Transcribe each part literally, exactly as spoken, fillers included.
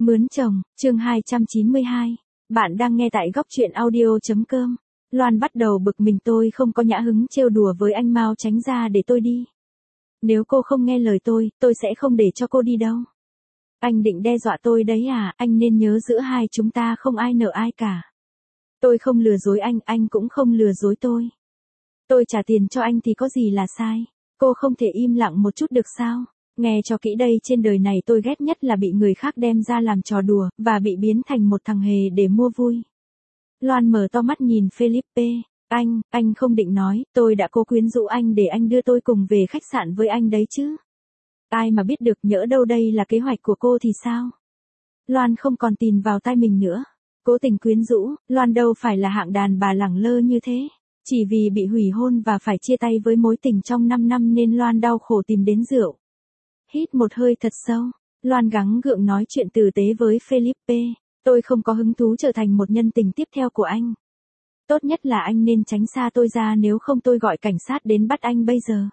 Mướn chồng, chương hai trăm chín mươi hai. Bạn đang nghe tại góc truyện audio.com. Loan bắt đầu bực mình, tôi không có nhã hứng trêu đùa với anh, mau tránh ra để tôi đi. Nếu cô không nghe lời tôi, tôi sẽ không để cho cô đi đâu. Anh định đe dọa tôi đấy à, anh nên nhớ giữa hai chúng ta không ai nợ ai cả. Tôi không lừa dối anh, anh cũng không lừa dối tôi. Tôi trả tiền cho anh thì có gì là sai. Cô không thể im lặng một chút được sao? Nghe cho kỹ đây, trên đời này tôi ghét nhất là bị người khác đem ra làm trò đùa, và bị biến thành một thằng hề để mua vui. Loan mở to mắt nhìn Felipe. Anh, anh không định nói, tôi đã cố quyến rũ anh để anh đưa tôi cùng về khách sạn với anh đấy chứ. Ai mà biết được, nhỡ đâu đây là kế hoạch của cô thì sao? Loan không còn tin vào tai mình nữa. Cố tình quyến rũ, Loan đâu phải là hạng đàn bà lẳng lơ như thế. Chỉ vì bị hủy hôn và phải chia tay với mối tình trong năm năm nên Loan đau khổ tìm đến rượu. Hít một hơi thật sâu, Loan gắng gượng nói chuyện tử tế với Felipe. Tôi không có hứng thú trở thành một nhân tình tiếp theo của anh. Tốt nhất là anh nên tránh xa tôi ra, nếu không tôi gọi cảnh sát đến bắt anh bây giờ.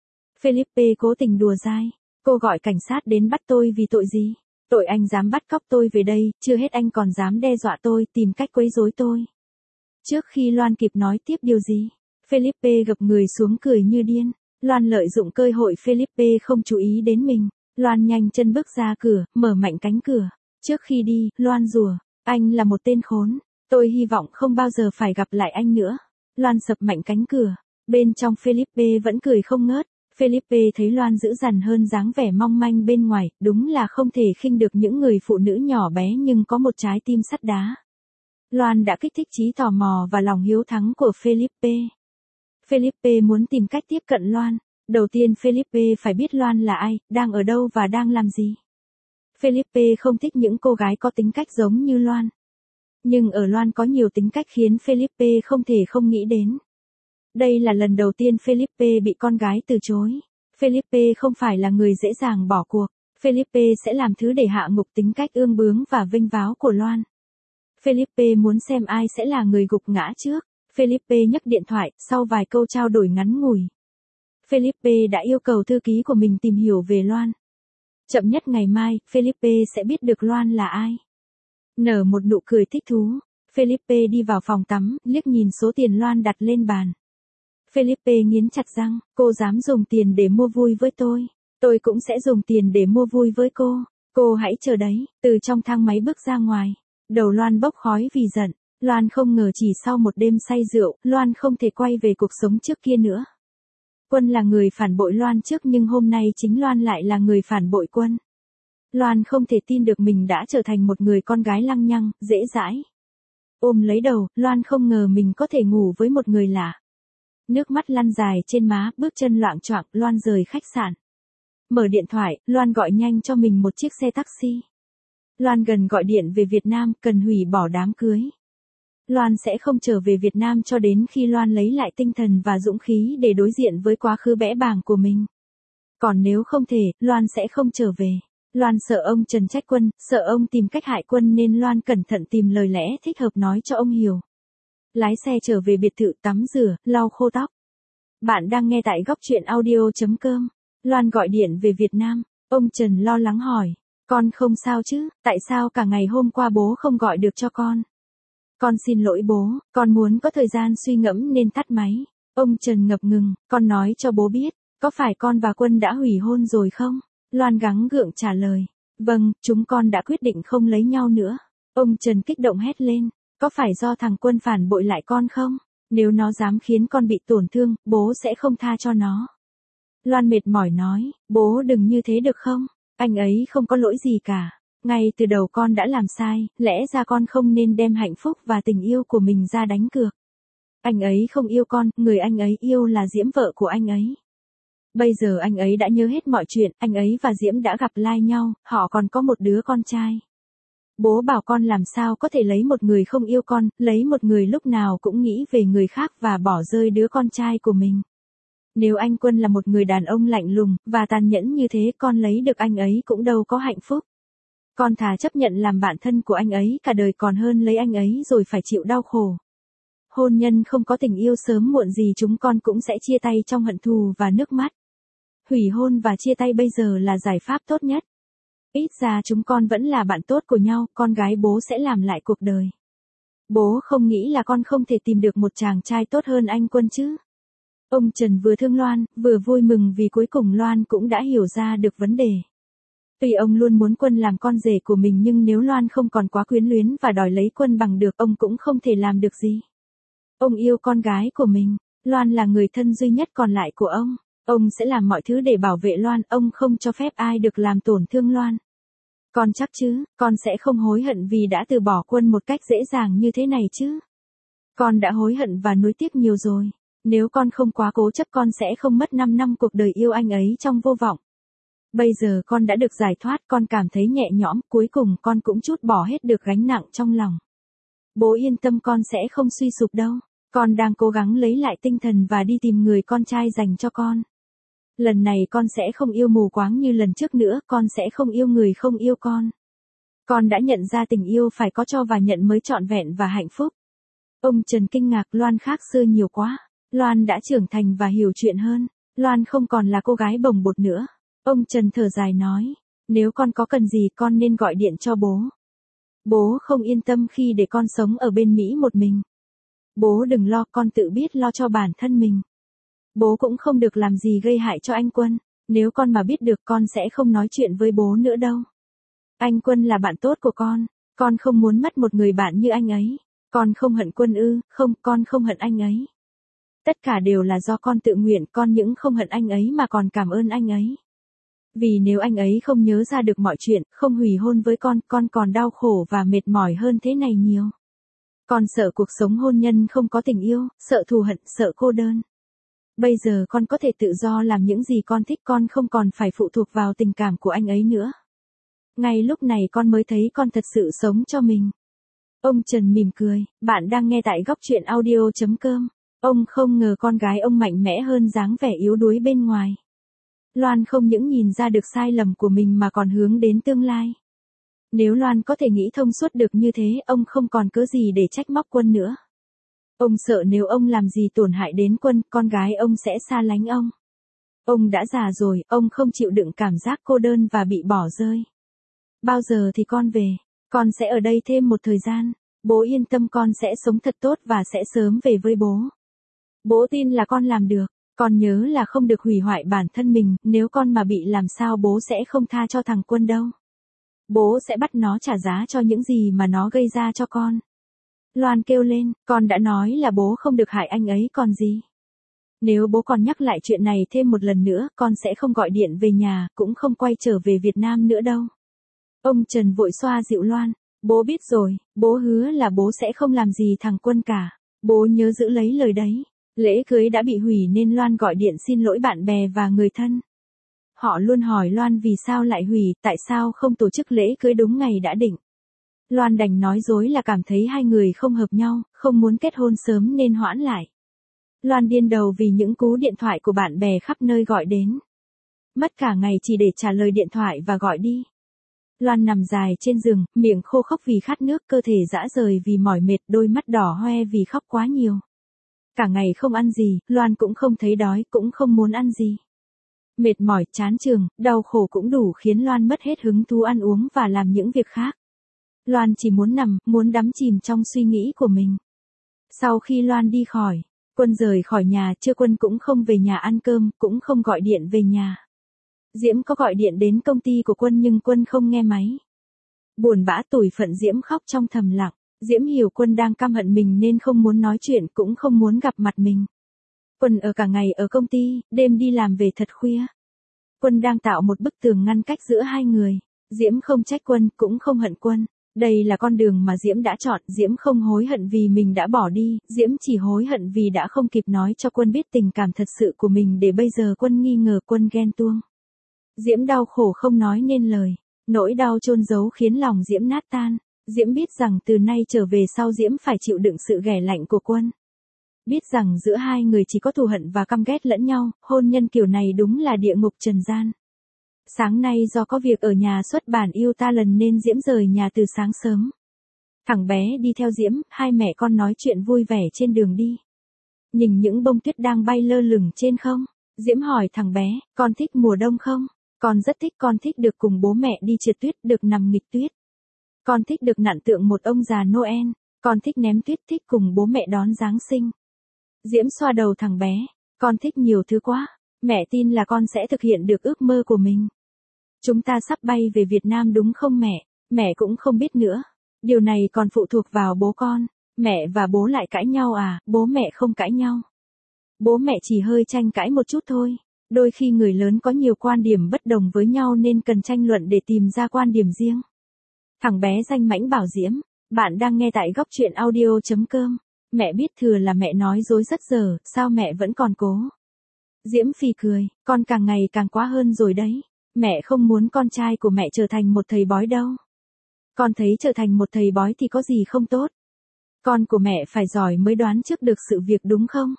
Felipe cố tình đùa dai. Cô gọi cảnh sát đến bắt tôi vì tội gì? Tội anh dám bắt cóc tôi về đây, chưa hết anh còn dám đe dọa tôi, tìm cách quấy rối tôi. Trước khi Loan kịp nói tiếp điều gì, Felipe gập người xuống cười như điên. Loan lợi dụng cơ hội Felipe không chú ý đến mình. Loan nhanh chân bước ra cửa, mở mạnh cánh cửa. Trước khi đi, Loan rủa, anh là một tên khốn. Tôi hy vọng không bao giờ phải gặp lại anh nữa. Loan sập mạnh cánh cửa. Bên trong Felipe vẫn cười không ngớt. Felipe thấy Loan dữ dằn hơn dáng vẻ mong manh bên ngoài, đúng là không thể khinh được những người phụ nữ nhỏ bé nhưng có một trái tim sắt đá. Loan đã kích thích trí tò mò và lòng hiếu thắng của Felipe. Felipe muốn tìm cách tiếp cận Loan. Đầu tiên Felipe phải biết Loan là ai, đang ở đâu và đang làm gì. Felipe không thích những cô gái có tính cách giống như Loan. Nhưng ở Loan có nhiều tính cách khiến Felipe không thể không nghĩ đến. Đây là lần đầu tiên Felipe bị con gái từ chối. Felipe không phải là người dễ dàng bỏ cuộc. Felipe sẽ làm thứ để hạ ngục tính cách ương bướng và vênh váo của Loan. Felipe muốn xem ai sẽ là người gục ngã trước. Felipe nhấc điện thoại, sau vài câu trao đổi ngắn ngủi. Felipe đã yêu cầu thư ký của mình tìm hiểu về Loan. Chậm nhất ngày mai, Felipe sẽ biết được Loan là ai. Nở một nụ cười thích thú, Felipe đi vào phòng tắm, liếc nhìn số tiền Loan đặt lên bàn. Felipe nghiến chặt răng, cô dám dùng tiền để mua vui với tôi. Tôi cũng sẽ dùng tiền để mua vui với cô. Cô hãy chờ đấy. Từ trong thang máy bước ra ngoài. Đầu Loan bốc khói vì giận. Loan không ngờ chỉ sau một đêm say rượu, Loan không thể quay về cuộc sống trước kia nữa. Quân là người phản bội Loan trước, nhưng hôm nay chính Loan lại là người phản bội Quân. Loan không thể tin được mình đã trở thành một người con gái lăng nhăng, dễ dãi. Ôm lấy đầu, Loan không ngờ mình có thể ngủ với một người lạ. Nước mắt lăn dài trên má, bước chân loạng choạng, Loan rời khách sạn. Mở điện thoại, Loan gọi nhanh cho mình một chiếc xe taxi. Loan gần gọi điện về Việt Nam, cần hủy bỏ đám cưới. Loan sẽ không trở về Việt Nam cho đến khi Loan lấy lại tinh thần và dũng khí để đối diện với quá khứ bẽ bàng của mình. Còn nếu không thể, Loan sẽ không trở về. Loan sợ ông Trần trách Quân, sợ ông tìm cách hại Quân nên Loan cẩn thận tìm lời lẽ thích hợp nói cho ông hiểu. Lái xe trở về biệt thự, tắm rửa, lau khô tóc. Bạn đang nghe tại góc truyện audio.com. Loan gọi điện về Việt Nam. Ông Trần lo lắng hỏi. Con không sao chứ, tại sao cả ngày hôm qua bố không gọi được cho con? Con xin lỗi bố, con muốn có thời gian suy ngẫm nên tắt máy. Ông Trần ngập ngừng, con nói cho bố biết, có phải con và Quân đã hủy hôn rồi không? Loan gắng gượng trả lời. Vâng, chúng con đã quyết định không lấy nhau nữa. Ông Trần kích động hét lên. Có phải do thằng Quân phản bội lại con không? Nếu nó dám khiến con bị tổn thương, bố sẽ không tha cho nó. Loan mệt mỏi nói, bố đừng như thế được không? Anh ấy không có lỗi gì cả. Ngay từ đầu con đã làm sai, lẽ ra con không nên đem hạnh phúc và tình yêu của mình ra đánh cược. Anh ấy không yêu con, người anh ấy yêu là Diễm, vợ của anh ấy. Bây giờ anh ấy đã nhớ hết mọi chuyện, anh ấy và Diễm đã gặp lai nhau, họ còn có một đứa con trai. Bố bảo con làm sao có thể lấy một người không yêu con, lấy một người lúc nào cũng nghĩ về người khác và bỏ rơi đứa con trai của mình. Nếu anh Quân là một người đàn ông lạnh lùng và tàn nhẫn như thế, con lấy được anh ấy cũng đâu có hạnh phúc. Con thà chấp nhận làm bạn thân của anh ấy cả đời còn hơn lấy anh ấy rồi phải chịu đau khổ. Hôn nhân không có tình yêu, sớm muộn gì chúng con cũng sẽ chia tay trong hận thù và nước mắt. Hủy hôn và chia tay bây giờ là giải pháp tốt nhất. Ít ra chúng con vẫn là bạn tốt của nhau, con gái bố sẽ làm lại cuộc đời. Bố không nghĩ là con không thể tìm được một chàng trai tốt hơn anh Quân chứ. Ông Trần vừa thương Loan, vừa vui mừng vì cuối cùng Loan cũng đã hiểu ra được vấn đề. Tuy ông luôn muốn Quân làm con rể của mình nhưng nếu Loan không còn quá quyến luyến và đòi lấy Quân bằng được, ông cũng không thể làm được gì. Ông yêu con gái của mình, Loan là người thân duy nhất còn lại của ông. Ông sẽ làm mọi thứ để bảo vệ Loan, ông không cho phép ai được làm tổn thương Loan. Con chắc chứ, con sẽ không hối hận vì đã từ bỏ Quân một cách dễ dàng như thế này chứ. Con đã hối hận và nuối tiếc nhiều rồi. Nếu con không quá cố chấp con sẽ không mất năm năm cuộc đời yêu anh ấy trong vô vọng. Bây giờ con đã được giải thoát, con cảm thấy nhẹ nhõm, cuối cùng con cũng trút bỏ hết được gánh nặng trong lòng. Bố yên tâm, con sẽ không suy sụp đâu. Con đang cố gắng lấy lại tinh thần và đi tìm người con trai dành cho con. Lần này con sẽ không yêu mù quáng như lần trước nữa, con sẽ không yêu người không yêu con. Con đã nhận ra tình yêu phải có cho và nhận mới trọn vẹn và hạnh phúc. Ông Trần kinh ngạc, Loan khác xưa nhiều quá. Loan đã trưởng thành và hiểu chuyện hơn. Loan không còn là cô gái bồng bột nữa. Ông Trần thở dài nói, nếu con có cần gì con nên gọi điện cho bố. Bố không yên tâm khi để con sống ở bên Mỹ một mình. Bố đừng lo, con tự biết lo cho bản thân mình. Bố cũng không được làm gì gây hại cho anh Quân. Nếu con mà biết được con sẽ không nói chuyện với bố nữa đâu. Anh Quân là bạn tốt của con. Con không muốn mất một người bạn như anh ấy. Con không hận Quân ư? Không, con không hận anh ấy. Tất cả đều là do con tự nguyện, con những không hận anh ấy mà còn cảm ơn anh ấy. Vì nếu anh ấy không nhớ ra được mọi chuyện, không hủy hôn với con, con còn đau khổ và mệt mỏi hơn thế này nhiều. Con sợ cuộc sống hôn nhân không có tình yêu, sợ thù hận, sợ cô đơn. Bây giờ con có thể tự do làm những gì con thích, con không còn phải phụ thuộc vào tình cảm của anh ấy nữa. Ngay lúc này con mới thấy con thật sự sống cho mình. Ông Trần mỉm cười, bạn đang nghe tại góc truyện audio chấm com. Ông không ngờ con gái ông mạnh mẽ hơn dáng vẻ yếu đuối bên ngoài. Loan không những nhìn ra được sai lầm của mình mà còn hướng đến tương lai. Nếu Loan có thể nghĩ thông suốt được như thế, ông không còn cớ gì để trách móc Quân nữa. Ông sợ nếu ông làm gì tổn hại đến Quân, con gái ông sẽ xa lánh ông. Ông đã già rồi, ông không chịu đựng cảm giác cô đơn và bị bỏ rơi. Bao giờ thì con về? Con sẽ ở đây thêm một thời gian. Bố yên tâm, con sẽ sống thật tốt và sẽ sớm về với bố. Bố tin là con làm được. Con nhớ là không được hủy hoại bản thân mình, nếu con mà bị làm sao bố sẽ không tha cho thằng Quân đâu. Bố sẽ bắt nó trả giá cho những gì mà nó gây ra cho con. Loan kêu lên, con đã nói là bố không được hại anh ấy còn gì. Nếu bố còn nhắc lại chuyện này thêm một lần nữa, con sẽ không gọi điện về nhà, cũng không quay trở về Việt Nam nữa đâu. Ông Trần vội xoa dịu Loan, bố biết rồi, bố hứa là bố sẽ không làm gì thằng Quân cả. Bố nhớ giữ lấy lời đấy. Lễ cưới đã bị hủy nên Loan gọi điện xin lỗi bạn bè và người thân. Họ luôn hỏi Loan vì sao lại hủy, tại sao không tổ chức lễ cưới đúng ngày đã định. Loan đành nói dối là cảm thấy hai người không hợp nhau, không muốn kết hôn sớm nên hoãn lại. Loan điên đầu vì những cú điện thoại của bạn bè khắp nơi gọi đến. Mất cả ngày chỉ để trả lời điện thoại và gọi đi. Loan nằm dài trên giường, miệng khô khốc vì khát nước, cơ thể rã rời vì mỏi mệt, đôi mắt đỏ hoe vì khóc quá nhiều. Cả ngày không ăn gì, Loan cũng không thấy đói, cũng không muốn ăn gì. Mệt mỏi, chán chường, đau khổ cũng đủ khiến Loan mất hết hứng thú ăn uống và làm những việc khác. Loan chỉ muốn nằm, muốn đắm chìm trong suy nghĩ của mình. Sau khi Loan đi khỏi, Quân rời khỏi nhà, chưa Quân cũng không về nhà ăn cơm, cũng không gọi điện về nhà. Diễm có gọi điện đến công ty của Quân nhưng Quân không nghe máy. Buồn bã tủi phận Diễm khóc trong thầm lặng. Diễm hiểu Quân đang căm hận mình nên không muốn nói chuyện, cũng không muốn gặp mặt mình. Quân ở cả ngày ở công ty, đêm đi làm về thật khuya. Quân đang tạo một bức tường ngăn cách giữa hai người. Diễm không trách Quân, cũng không hận Quân. Đây là con đường mà Diễm đã chọn, Diễm không hối hận vì mình đã bỏ đi, Diễm chỉ hối hận vì đã không kịp nói cho Quân biết tình cảm thật sự của mình để bây giờ Quân nghi ngờ, Quân ghen tuông. Diễm đau khổ không nói nên lời, nỗi đau chôn giấu khiến lòng Diễm nát tan. Diễm biết rằng từ nay trở về sau Diễm phải chịu đựng sự ghẻ lạnh của Quân. Biết rằng giữa hai người chỉ có thù hận và căm ghét lẫn nhau, hôn nhân kiểu này đúng là địa ngục trần gian. Sáng nay do có việc ở nhà xuất bản Yêu Ta Lần nên Diễm rời nhà từ sáng sớm. Thằng bé đi theo Diễm, hai mẹ con nói chuyện vui vẻ trên đường đi. Nhìn những bông tuyết đang bay lơ lửng trên không, Diễm hỏi thằng bé, con thích mùa đông không? Con rất thích, con thích được cùng bố mẹ đi trượt tuyết, được nằm nghịch tuyết. Con thích được nặn tượng một ông già Noel, con thích ném tuyết, thích cùng bố mẹ đón Giáng sinh. Diễm xoa đầu thằng bé, con thích nhiều thứ quá, mẹ tin là con sẽ thực hiện được ước mơ của mình. Chúng ta sắp bay về Việt Nam đúng không mẹ? Mẹ cũng không biết nữa. Điều này còn phụ thuộc vào bố con. Mẹ và bố lại cãi nhau à? Bố mẹ không cãi nhau. Bố mẹ chỉ hơi tranh cãi một chút thôi. Đôi khi người lớn có nhiều quan điểm bất đồng với nhau nên cần tranh luận để tìm ra quan điểm riêng. Thằng bé danh mãnh bảo Diễm, bạn đang nghe tại góc truyện audio.com. Mẹ biết thừa là mẹ nói dối rất giờ, sao mẹ vẫn còn cố? Diễm phì cười, con càng ngày càng quá hơn rồi đấy. Mẹ không muốn con trai của mẹ trở thành một thầy bói đâu. Con thấy trở thành một thầy bói thì có gì không tốt. Con của mẹ phải giỏi mới đoán trước được sự việc đúng không?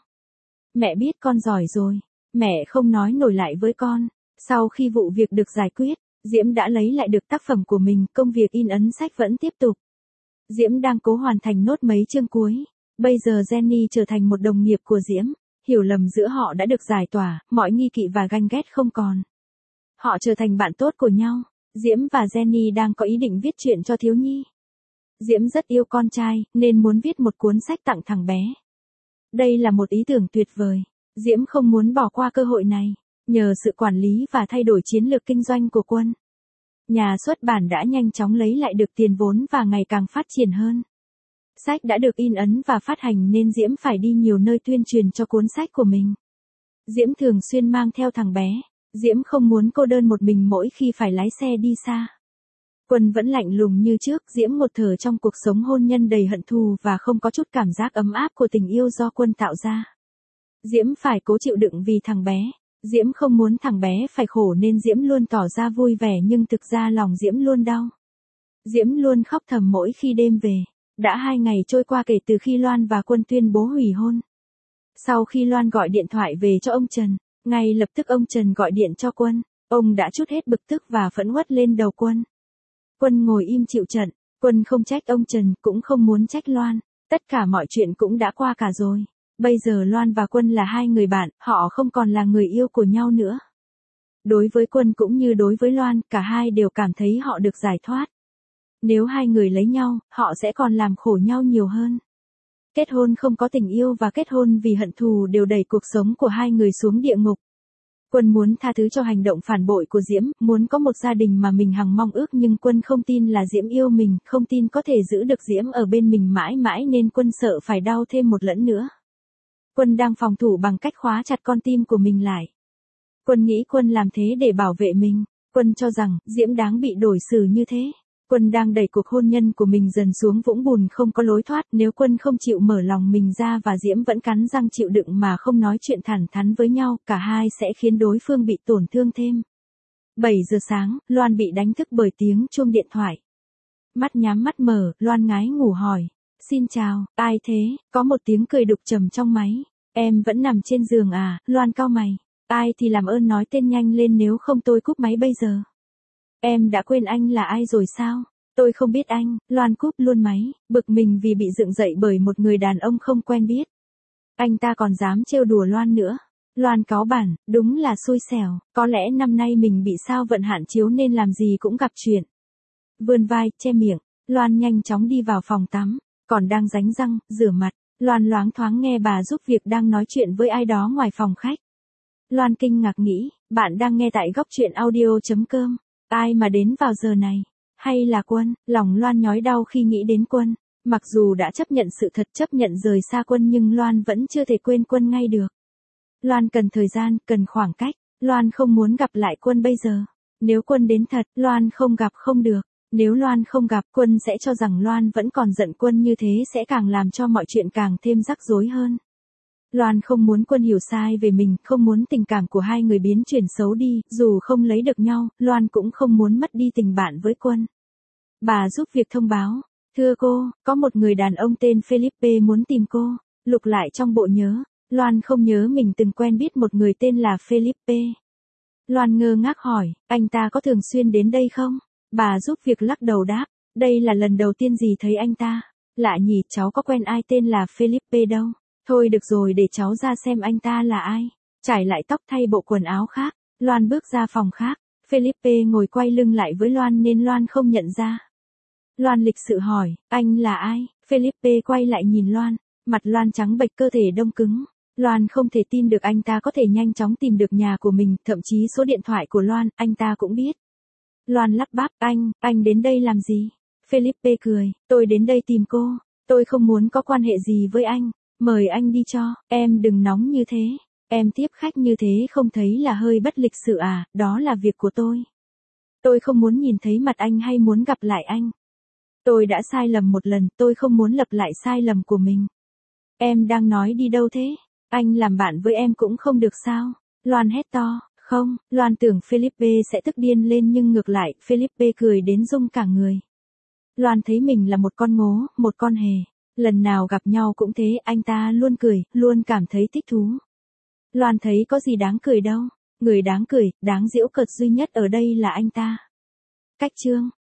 Mẹ biết con giỏi rồi. Mẹ không nói nổi lại với con. Sau khi vụ việc được giải quyết, Diễm đã lấy lại được tác phẩm của mình, công việc in ấn sách vẫn tiếp tục. Diễm đang cố hoàn thành nốt mấy chương cuối. Bây giờ Jenny trở thành một đồng nghiệp của Diễm. Hiểu lầm giữa họ đã được giải tỏa, mọi nghi kỵ và ganh ghét không còn. Họ trở thành bạn tốt của nhau. Diễm và Jenny đang có ý định viết truyện cho thiếu nhi. Diễm rất yêu con trai, nên muốn viết một cuốn sách tặng thằng bé. Đây là một ý tưởng tuyệt vời. Diễm không muốn bỏ qua cơ hội này. Nhờ sự quản lý và thay đổi chiến lược kinh doanh của Quân, nhà xuất bản đã nhanh chóng lấy lại được tiền vốn và ngày càng phát triển hơn. Sách đã được in ấn và phát hành nên Diễm phải đi nhiều nơi tuyên truyền cho cuốn sách của mình. Diễm thường xuyên mang theo thằng bé. Diễm không muốn cô đơn một mình mỗi khi phải lái xe đi xa. Quân vẫn lạnh lùng như trước, Diễm một thở trong cuộc sống hôn nhân đầy hận thù và không có chút cảm giác ấm áp của tình yêu do Quân tạo ra. Diễm phải cố chịu đựng vì thằng bé. Diễm không muốn thằng bé phải khổ nên Diễm luôn tỏ ra vui vẻ nhưng thực ra lòng Diễm luôn đau. Diễm luôn khóc thầm mỗi khi đêm về. Đã hai ngày trôi qua kể từ khi Loan và Quân tuyên bố hủy hôn. Sau khi Loan gọi điện thoại về cho ông Trần, ngay lập tức ông Trần gọi điện cho Quân. Ông đã trút hết bực tức và phẫn uất lên đầu Quân. Quân ngồi im chịu trận. Quân không trách ông Trần, cũng không muốn trách Loan. Tất cả mọi chuyện cũng đã qua cả rồi. Bây giờ Loan và Quân là hai người bạn, họ không còn là người yêu của nhau nữa. Đối với Quân cũng như đối với Loan, cả hai đều cảm thấy họ được giải thoát. Nếu hai người lấy nhau, họ sẽ còn làm khổ nhau nhiều hơn. Kết hôn không có tình yêu và kết hôn vì hận thù đều đẩy cuộc sống của hai người xuống địa ngục. Quân muốn tha thứ cho hành động phản bội của Diễm, muốn có một gia đình mà mình hằng mong ước nhưng Quân không tin là Diễm yêu mình, không tin có thể giữ được Diễm ở bên mình mãi mãi nên Quân sợ phải đau thêm một lẫn nữa. Quân đang phòng thủ bằng cách khóa chặt con tim của mình lại. Quân nghĩ Quân làm thế để bảo vệ mình. Quân cho rằng Diễm đáng bị đối xử như thế. Quân đang đẩy cuộc hôn nhân của mình dần xuống vũng bùn không có lối thoát. Nếu Quân không chịu mở lòng mình ra và Diễm vẫn cắn răng chịu đựng mà không nói chuyện thẳng thắn với nhau, cả hai sẽ khiến đối phương bị tổn thương thêm. bảy giờ sáng, Loan bị đánh thức bởi tiếng chuông điện thoại. Mắt nhắm mắt mở, Loan ngái ngủ hỏi. Xin chào, ai thế? Có một tiếng cười đục trầm trong máy. Em vẫn nằm trên giường à? Loan cau mày. Ai thì làm ơn nói tên nhanh lên nếu không tôi cúp máy bây giờ. Em đã quên anh là ai rồi sao? Tôi không biết anh. Loan cúp luôn máy, bực mình vì bị dựng dậy bởi một người đàn ông không quen biết. Anh ta còn dám trêu đùa Loan nữa. Loan cáu bản, đúng là xui xẻo, có lẽ năm nay mình bị sao vận hạn chiếu nên làm gì cũng gặp chuyện. Vươn vai, che miệng, Loan nhanh chóng đi vào phòng tắm, còn đang đánh răng, rửa mặt, Loan loáng thoáng nghe bà giúp việc đang nói chuyện với ai đó ngoài phòng khách. Loan kinh ngạc nghĩ, bạn đang nghe tại góc truyện audio.com, ai mà đến vào giờ này, hay là Quân? Lòng Loan nhói đau khi nghĩ đến Quân, mặc dù đã chấp nhận sự thật, chấp nhận rời xa Quân nhưng Loan vẫn chưa thể quên Quân ngay được. Loan cần thời gian, cần khoảng cách, Loan không muốn gặp lại Quân bây giờ. Nếu Quân đến thật, Loan không gặp không được. Nếu Loan không gặp, Quân sẽ cho rằng Loan vẫn còn giận Quân, như thế sẽ càng làm cho mọi chuyện càng thêm rắc rối hơn. Loan không muốn Quân hiểu sai về mình, không muốn tình cảm của hai người biến chuyển xấu đi, dù không lấy được nhau, Loan cũng không muốn mất đi tình bạn với Quân. Bà giúp việc thông báo, thưa cô, có một người đàn ông tên Felipe muốn tìm cô. Lục lại trong bộ nhớ, Loan không nhớ mình từng quen biết một người tên là Felipe. Loan ngơ ngác hỏi, anh ta có thường xuyên đến đây không? Bà giúp việc lắc đầu đáp, đây là lần đầu tiên dì thấy anh ta. Lạ nhỉ, cháu có quen ai tên là Felipe đâu. Thôi được rồi, để cháu ra xem anh ta là ai. Trải lại tóc, thay bộ quần áo khác, Loan bước ra phòng khác. Felipe ngồi quay lưng lại với Loan nên Loan không nhận ra. Loan lịch sự hỏi, anh là ai? Felipe quay lại nhìn Loan, mặt Loan trắng bệch, cơ thể đông cứng. Loan không thể tin được anh ta có thể nhanh chóng tìm được nhà của mình, thậm chí số điện thoại của Loan, anh ta cũng biết. Loan lắp bắp, anh, anh đến đây làm gì? Felipe cười, tôi đến đây tìm cô, tôi không muốn có quan hệ gì với anh, mời anh đi cho, em đừng nóng như thế, em tiếp khách như thế không thấy là hơi bất lịch sự à, đó là việc của tôi. Tôi không muốn nhìn thấy mặt anh hay muốn gặp lại anh. Tôi đã sai lầm một lần, tôi không muốn lặp lại sai lầm của mình. Em đang nói đi đâu thế? Anh làm bạn với em cũng không được sao? Loan hét to, không, Loan tưởng Felipe sẽ tức điên lên nhưng ngược lại, Felipe cười đến rung cả người. Loan thấy mình là một con ngố, một con hề. Lần nào gặp nhau cũng thế, anh ta luôn cười, luôn cảm thấy thích thú. Loan thấy có gì đáng cười đâu. Người đáng cười, đáng giễu cợt duy nhất ở đây là anh ta. Cách chương